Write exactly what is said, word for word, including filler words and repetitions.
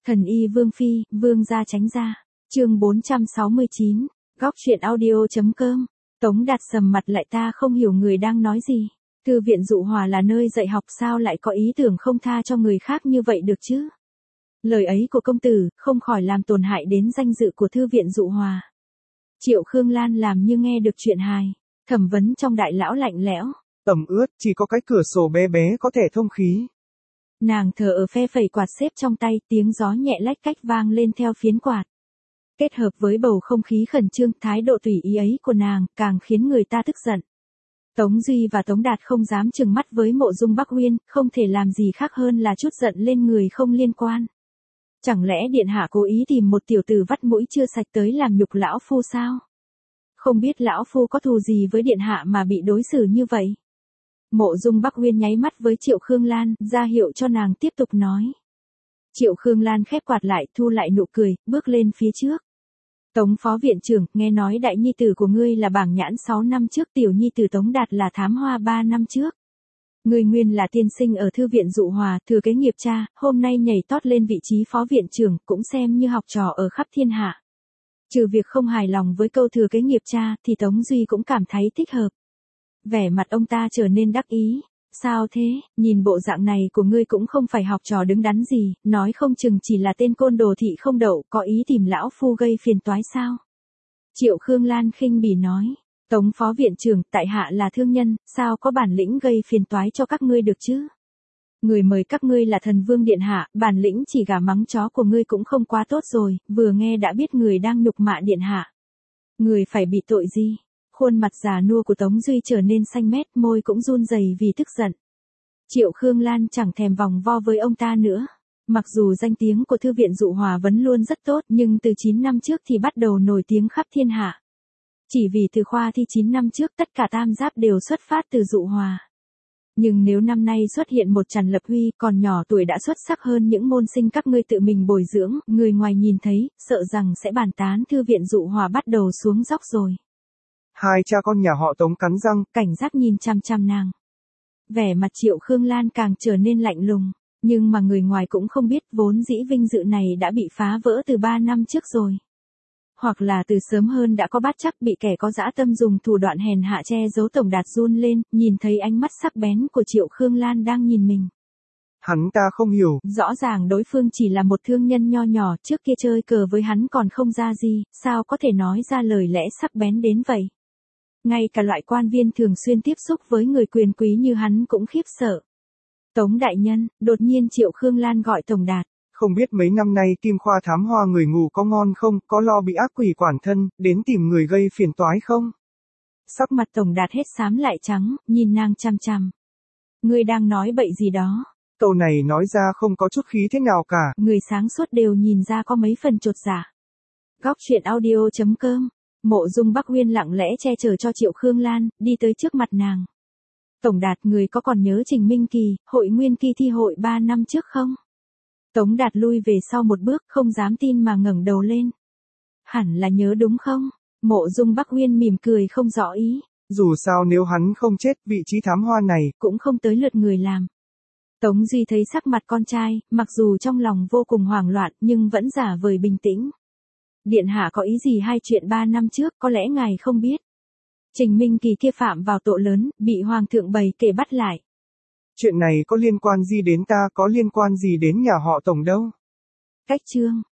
Thần y Vương Phi, Vương gia tránh ra. Chương bốn trăm sáu mươi chín, góc truyện audio.com. Tống Đạt sầm mặt lại, ta không hiểu người đang nói gì. Thư viện Dụ Hòa là nơi dạy học, sao lại có ý tưởng không tha cho người khác như vậy được chứ? Lời ấy của công tử không khỏi làm tổn hại đến danh dự của Thư viện Dụ Hòa. Triệu Khương Lan làm như nghe được chuyện hài, thẩm vấn trong đại lão lạnh lẽo. Tầm ướt, chỉ có cái cửa sổ bé bé có thể thông khí. Nàng thờ ở phe phẩy quạt xếp trong tay, tiếng gió nhẹ lách cách vang lên theo phiến quạt. Kết hợp với bầu không khí khẩn trương, thái độ tùy ý ấy của nàng, càng khiến người ta tức giận. Tống Duy và Tống Đạt không dám trừng mắt với Mộ Dung Bắc Uyên, không thể làm gì khác hơn là trút giận lên người không liên quan. Chẳng lẽ điện hạ cố ý tìm một tiểu tử vắt mũi chưa sạch tới làm nhục lão phu sao? Không biết lão phu có thù gì với điện hạ mà bị đối xử như vậy? Mộ Dung Bắc Uyên nháy mắt với Triệu Khương Lan, ra hiệu cho nàng tiếp tục nói. Triệu Khương Lan khép quạt lại, thu lại nụ cười, bước lên phía trước. Tống phó viện trưởng, nghe nói đại nhi tử của ngươi là bảng nhãn sáu năm trước, tiểu nhi tử Tống Đạt là thám hoa ba năm trước. Ngươi nguyên là tiên sinh ở Thư viện Dụ Hòa, thừa kế nghiệp cha, hôm nay nhảy tót lên vị trí phó viện trưởng, cũng xem như học trò ở khắp thiên hạ. Trừ việc không hài lòng với câu thừa kế nghiệp cha, thì Tống Duy cũng cảm thấy thích hợp. Vẻ mặt ông ta trở nên đắc ý. Sao thế, nhìn bộ dạng này của ngươi cũng không phải học trò đứng đắn gì, nói không chừng chỉ là tên côn đồ thị không đậu, có ý tìm lão phu gây phiền toái sao? Triệu Khương Lan khinh bỉ nói. Tống phó viện trưởng, tại hạ là thương nhân, sao có bản lĩnh gây phiền toái cho các ngươi được chứ? Người mời các ngươi là thần vương điện hạ, bản lĩnh chỉ gà mắng chó của ngươi cũng không quá tốt rồi, vừa nghe đã biết người đang nhục mạ điện hạ. Người phải bị tội gì? Khuôn mặt già nua của Tống Duy trở nên xanh mét, môi cũng run rẩy vì tức giận. Triệu Khương Lan chẳng thèm vòng vo với ông ta nữa. Mặc dù danh tiếng của Thư viện Dụ Hòa vẫn luôn rất tốt, nhưng từ chín năm trước thì bắt đầu nổi tiếng khắp thiên hạ. Chỉ vì từ khoa thi chín năm trước tất cả tam giáp đều xuất phát từ Dụ Hòa. Nhưng nếu năm nay xuất hiện một Trần Lập Huy còn nhỏ tuổi đã xuất sắc hơn những môn sinh các ngươi tự mình bồi dưỡng, người ngoài nhìn thấy, sợ rằng sẽ bàn tán Thư viện Dụ Hòa bắt đầu xuống dốc rồi. Hai cha con nhà họ Tống cắn răng, cảnh giác nhìn chăm chăm nàng. Vẻ mặt Triệu Khương Lan càng trở nên lạnh lùng, nhưng mà người ngoài cũng không biết vốn dĩ vinh dự này đã bị phá vỡ từ ba năm trước rồi. Hoặc là từ sớm hơn đã có bát chắc bị kẻ có dã tâm dùng thủ đoạn hèn hạ che giấu. Tổng Đạt run lên, nhìn thấy ánh mắt sắc bén của Triệu Khương Lan đang nhìn mình. Hắn ta không hiểu. Rõ ràng đối phương chỉ là một thương nhân nho nhỏ, trước kia chơi cờ với hắn còn không ra gì, sao có thể nói ra lời lẽ sắc bén đến vậy. Ngay cả loại quan viên thường xuyên tiếp xúc với người quyền quý như hắn cũng khiếp sợ. Tống đại nhân, đột nhiên Triệu Khương Lan gọi Tổng Đạt. Không biết mấy năm nay Kim Khoa thám hoa người ngủ có ngon không, có lo bị ác quỷ quản thân, đến tìm người gây phiền toái không? Sắc mặt Tổng Đạt hết xám lại trắng, nhìn nàng chằm chằm. Ngươi đang nói bậy gì đó? Câu này nói ra không có chút khí thế nào cả. Người sáng suốt đều nhìn ra có mấy phần chột dạ. Góc truyện audio.com. Mộ Dung Bắc Uyên lặng lẽ che chở cho Triệu Khương Lan, đi tới trước mặt nàng. Tổng Đạt, người có còn nhớ Trình Minh Kỳ, hội nguyên kỳ thi hội ba năm trước không? Tống Đạt lui về sau một bước, không dám tin mà ngẩng đầu lên. Hẳn là nhớ đúng không? Mộ Dung Bắc Uyên mỉm cười không rõ ý. Dù sao nếu hắn không chết, vị trí thám hoa này cũng không tới lượt người làm. Tống Duy thấy sắc mặt con trai, mặc dù trong lòng vô cùng hoảng loạn nhưng vẫn giả vời bình tĩnh. Điện hạ có ý gì hai chuyện ba năm trước, có lẽ ngài không biết. Trình Minh Kỳ kia phạm vào tội lớn, bị hoàng thượng bày kể bắt lại. Chuyện này có liên quan gì đến ta, có liên quan gì đến nhà họ Tổng đâu. Cách chương.